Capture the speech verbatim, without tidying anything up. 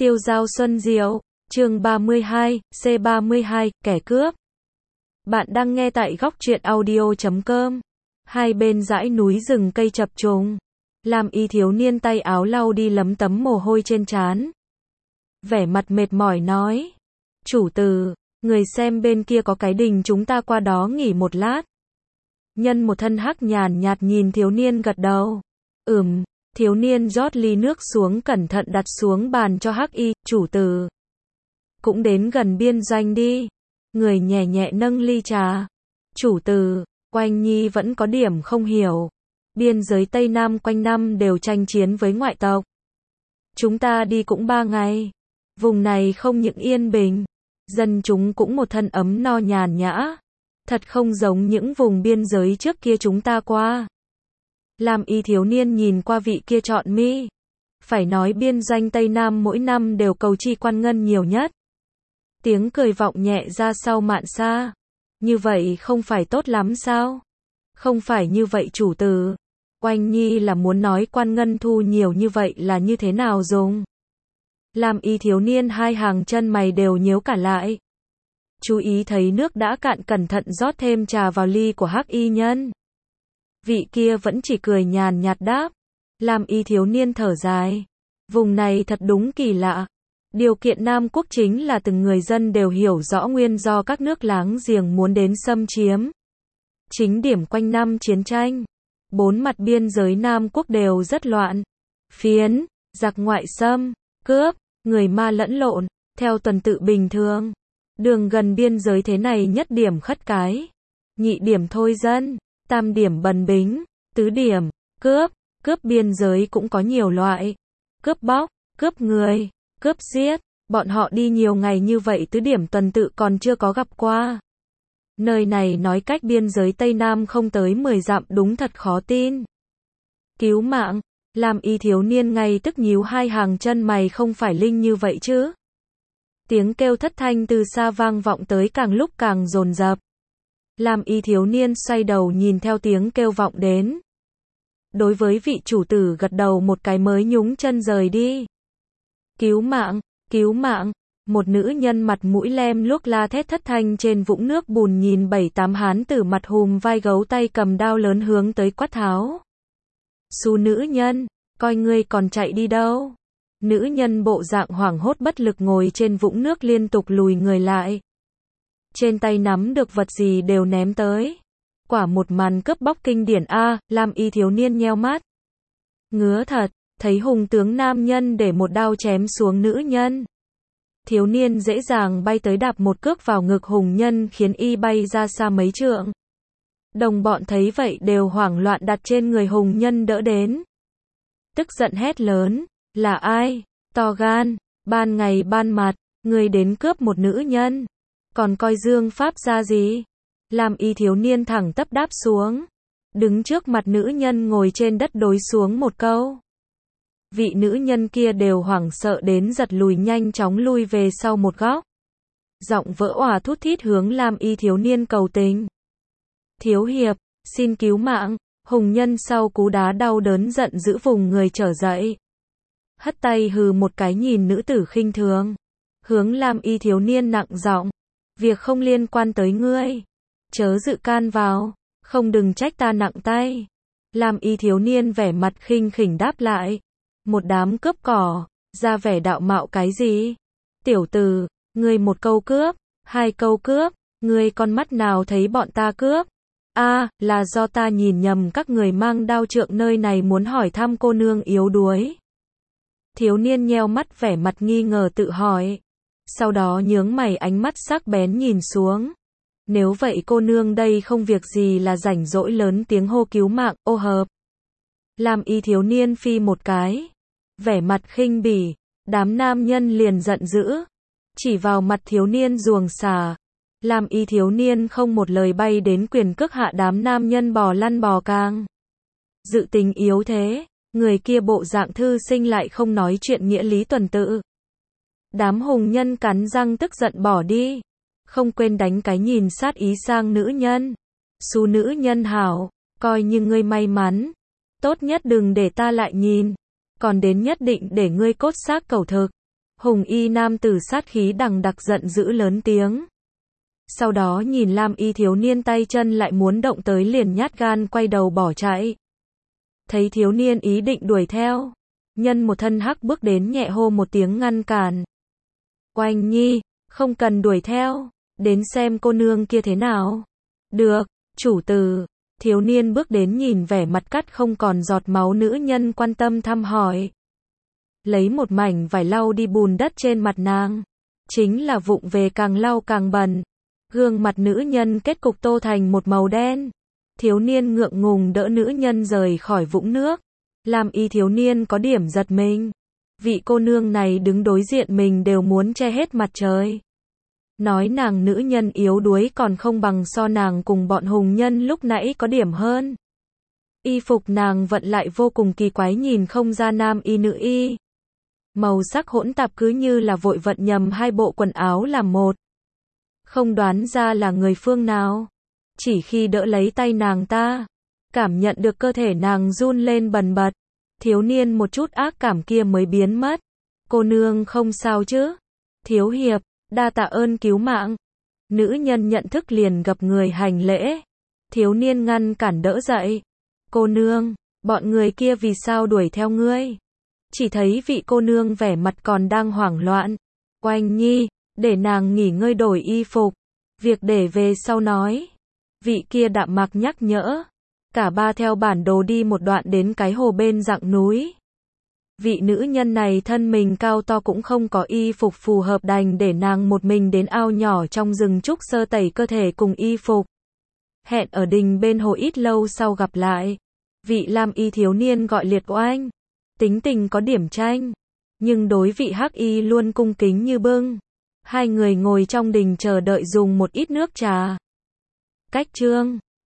Tiêu Dao Xuân Diệu, chương ba mươi hai, C ba mươi hai, kẻ cướp. Bạn đang nghe tại góc truyện audio chấm com. Hai bên dãy núi rừng cây chập trùng. Lam y thiếu niên tay áo lau đi lấm tấm mồ hôi trên trán. Vẻ mặt mệt mỏi nói. Chủ tử, người xem bên kia có cái đình, chúng ta qua đó nghỉ một lát. Nhân một thân hắc nhàn nhạt nhìn thiếu niên gật đầu. Ừm. Thiếu niên rót ly nước xuống cẩn thận đặt xuống bàn cho hắc y, chủ tử. Cũng đến gần biên doanh đi. Người nhẹ nhẹ nâng ly trà. Chủ tử, Oanh Nhi vẫn có điểm không hiểu. Biên giới Tây Nam quanh năm đều tranh chiến với ngoại tộc. Chúng ta đi cũng ba ngày. Vùng này không những yên bình, dân chúng cũng một thân ấm no nhàn nhã. Thật không giống những vùng biên giới trước kia chúng ta qua. Lam y thiếu niên nhìn qua vị kia trọn mi. Phải nói biên doanh Tây Nam mỗi năm đều cầu chi quan ngân nhiều nhất. Tiếng cười vọng nhẹ ra sau mạn xa. Như vậy không phải tốt lắm sao? Không phải như vậy chủ tử. Oanh Nhi là muốn nói quan ngân thu nhiều như vậy là như thế nào dùng? Lam y thiếu niên hai hàng chân mày đều nhíu cả lại. Chú ý thấy nước đã cạn cẩn thận rót thêm trà vào ly của hắc y nhân. Vị kia vẫn chỉ cười nhàn nhạt đáp. Lam y thiếu niên thở dài. Vùng này thật đúng kỳ lạ. Điều kiện Nam Quốc chính là từng người dân đều hiểu rõ nguyên do các nước láng giềng muốn đến xâm chiếm. Chính điểm quanh năm chiến tranh. Bốn mặt biên giới Nam Quốc đều rất loạn. Phiến, giặc ngoại xâm, cướp, người ma lẫn lộn, theo tuần tự bình thường. Đường gần biên giới thế này nhất điểm khất cái. Nhị điểm thôi dân. Tam điểm bần bính, tứ điểm, cướp, cướp biên giới cũng có nhiều loại. Cướp bóc, cướp người, cướp giết, bọn họ đi nhiều ngày như vậy tứ điểm tuần tự còn chưa có gặp qua. Nơi này nói cách biên giới Tây Nam không tới mười dặm đúng thật khó tin. Cứu mạng, làm y thiếu niên ngay tức nhíu hai hàng chân mày không phải linh như vậy chứ. Tiếng kêu thất thanh từ xa vang vọng tới càng lúc càng dồn dập. Lam y thiếu niên xoay đầu nhìn theo tiếng kêu vọng đến. Đối với vị chủ tử gật đầu một cái mới nhúng chân rời đi. Cứu mạng, cứu mạng, một nữ nhân mặt mũi lem luốc la thét thất thanh trên vũng nước bùn nhìn bảy tám hán tử mặt hùm vai gấu tay cầm đao lớn hướng tới quát tháo. Xú nữ nhân, coi ngươi còn chạy đi đâu. Nữ nhân bộ dạng hoảng hốt bất lực ngồi trên vũng nước liên tục lùi người lại. Trên tay nắm được vật gì đều ném tới. Quả một màn cướp bóc kinh điển a, Lam y thiếu niên nheo mắt. Ngứa thật, thấy hùng tướng nam nhân để một đao chém xuống nữ nhân. Thiếu niên dễ dàng bay tới đạp một cước vào ngực hùng nhân khiến y bay ra xa mấy trượng. Đồng bọn thấy vậy đều hoảng loạn đặt trên người hùng nhân đỡ đến. Tức giận hét lớn, là ai? To gan, ban ngày ban mặt, người đến cướp một nữ nhân. Còn coi dương pháp ra gì? Lam y thiếu niên thẳng tắp đáp xuống. Đứng trước mặt nữ nhân ngồi trên đất đối xuống một câu. Vị nữ nhân kia đều hoảng sợ đến giật lùi nhanh chóng lui về sau một góc. Giọng vỡ òa thút thít hướng Lam y thiếu niên cầu tình. Thiếu hiệp, xin cứu mạng. Hùng nhân sau cú đá đau đớn giận giữ vùng người trở dậy. Hất tay hừ một cái nhìn nữ tử khinh thường. Hướng Lam y thiếu niên nặng giọng. Việc không liên quan tới ngươi. Chớ dự can vào. Không đừng trách ta nặng tay. Lam y thiếu niên vẻ mặt khinh khỉnh đáp lại. Một đám cướp cỏ. Ra vẻ đạo mạo cái gì? Tiểu tử, ngươi một câu cướp. Hai câu cướp. Ngươi con mắt nào thấy bọn ta cướp? A, à, là do ta nhìn nhầm các người mang đao trượng nơi này muốn hỏi thăm cô nương yếu đuối. Thiếu niên nheo mắt vẻ mặt nghi ngờ tự hỏi. Sau đó nhướng mày ánh mắt sắc bén nhìn xuống. Nếu vậy cô nương đây không việc gì là rảnh rỗi lớn tiếng hô cứu mạng, ô hợp. Lam y thiếu niên phi một cái. Vẻ mặt khinh bỉ. Đám nam nhân liền giận dữ. Chỉ vào mặt thiếu niên ruồng xà. Lam y thiếu niên không một lời bay đến quyền cước hạ đám nam nhân bò lăn bò càng. Dự tình yếu thế. Người kia bộ dạng thư sinh lại không nói chuyện nghĩa lý tuần tự. Đám hùng nhân cắn răng tức giận bỏ đi. Không quên đánh cái nhìn sát ý sang nữ nhân. Xú nữ nhân hảo, coi như ngươi may mắn. Tốt nhất đừng để ta lại nhìn. Còn đến nhất định để ngươi cốt xác cẩu thực. Hùng y nam tử sát khí đằng đặc giận dữ lớn tiếng. Sau đó nhìn lam y thiếu niên tay chân lại muốn động tới liền nhát gan quay đầu bỏ chạy. Thấy thiếu niên ý định đuổi theo, nhân một thân hắc bước đến nhẹ hô một tiếng ngăn cản. Oanh nhi, không cần đuổi theo, đến xem cô nương kia thế nào. Được, chủ tử. Thiếu niên bước đến nhìn vẻ mặt cắt không còn giọt máu nữ nhân quan tâm thăm hỏi. Lấy một mảnh vải lau đi bùn đất trên mặt nàng. Chính là vụng về càng lau càng bẩn. Gương mặt nữ nhân kết cục tô thành một màu đen. Thiếu niên ngượng ngùng đỡ nữ nhân rời khỏi vũng nước. Làm y thiếu niên có điểm giật mình. Vị cô nương này đứng đối diện mình đều muốn che hết mặt trời. Nói nàng nữ nhân yếu đuối còn không bằng so nàng cùng bọn hùng nhân lúc nãy có điểm hơn. Y phục nàng vận lại vô cùng kỳ quái nhìn không ra nam y nữ y. Màu sắc hỗn tạp cứ như là vội vận nhầm hai bộ quần áo làm một. Không đoán ra là người phương nào. Chỉ khi đỡ lấy tay nàng ta, cảm nhận được cơ thể nàng run lên bần bật. Thiếu niên một chút ác cảm kia mới biến mất. Cô nương không sao chứ? Thiếu hiệp, đa tạ ơn cứu mạng. Nữ nhân nhận thức liền gập người hành lễ. Thiếu niên ngăn cản đỡ dậy. Cô nương, bọn người kia vì sao đuổi theo ngươi? Chỉ thấy vị cô nương vẻ mặt còn đang hoảng loạn. Oanh nhi, để nàng nghỉ ngơi đổi y phục. Việc để về sau nói. Vị kia đạm mạc nhắc nhở. Cả ba theo bản đồ đi một đoạn đến cái hồ bên dặng núi. Vị nữ nhân này thân mình cao to cũng không có y phục phù hợp đành để nàng một mình đến ao nhỏ trong rừng trúc sơ tẩy cơ thể cùng y phục. Hẹn ở đình bên hồ ít lâu sau gặp lại. Vị lam y thiếu niên gọi Liệt Oanh. Tính tình có điểm tranh. Nhưng đối vị hắc y luôn cung kính như bưng. Hai người ngồi trong đình chờ đợi dùng một ít nước trà. Cách chương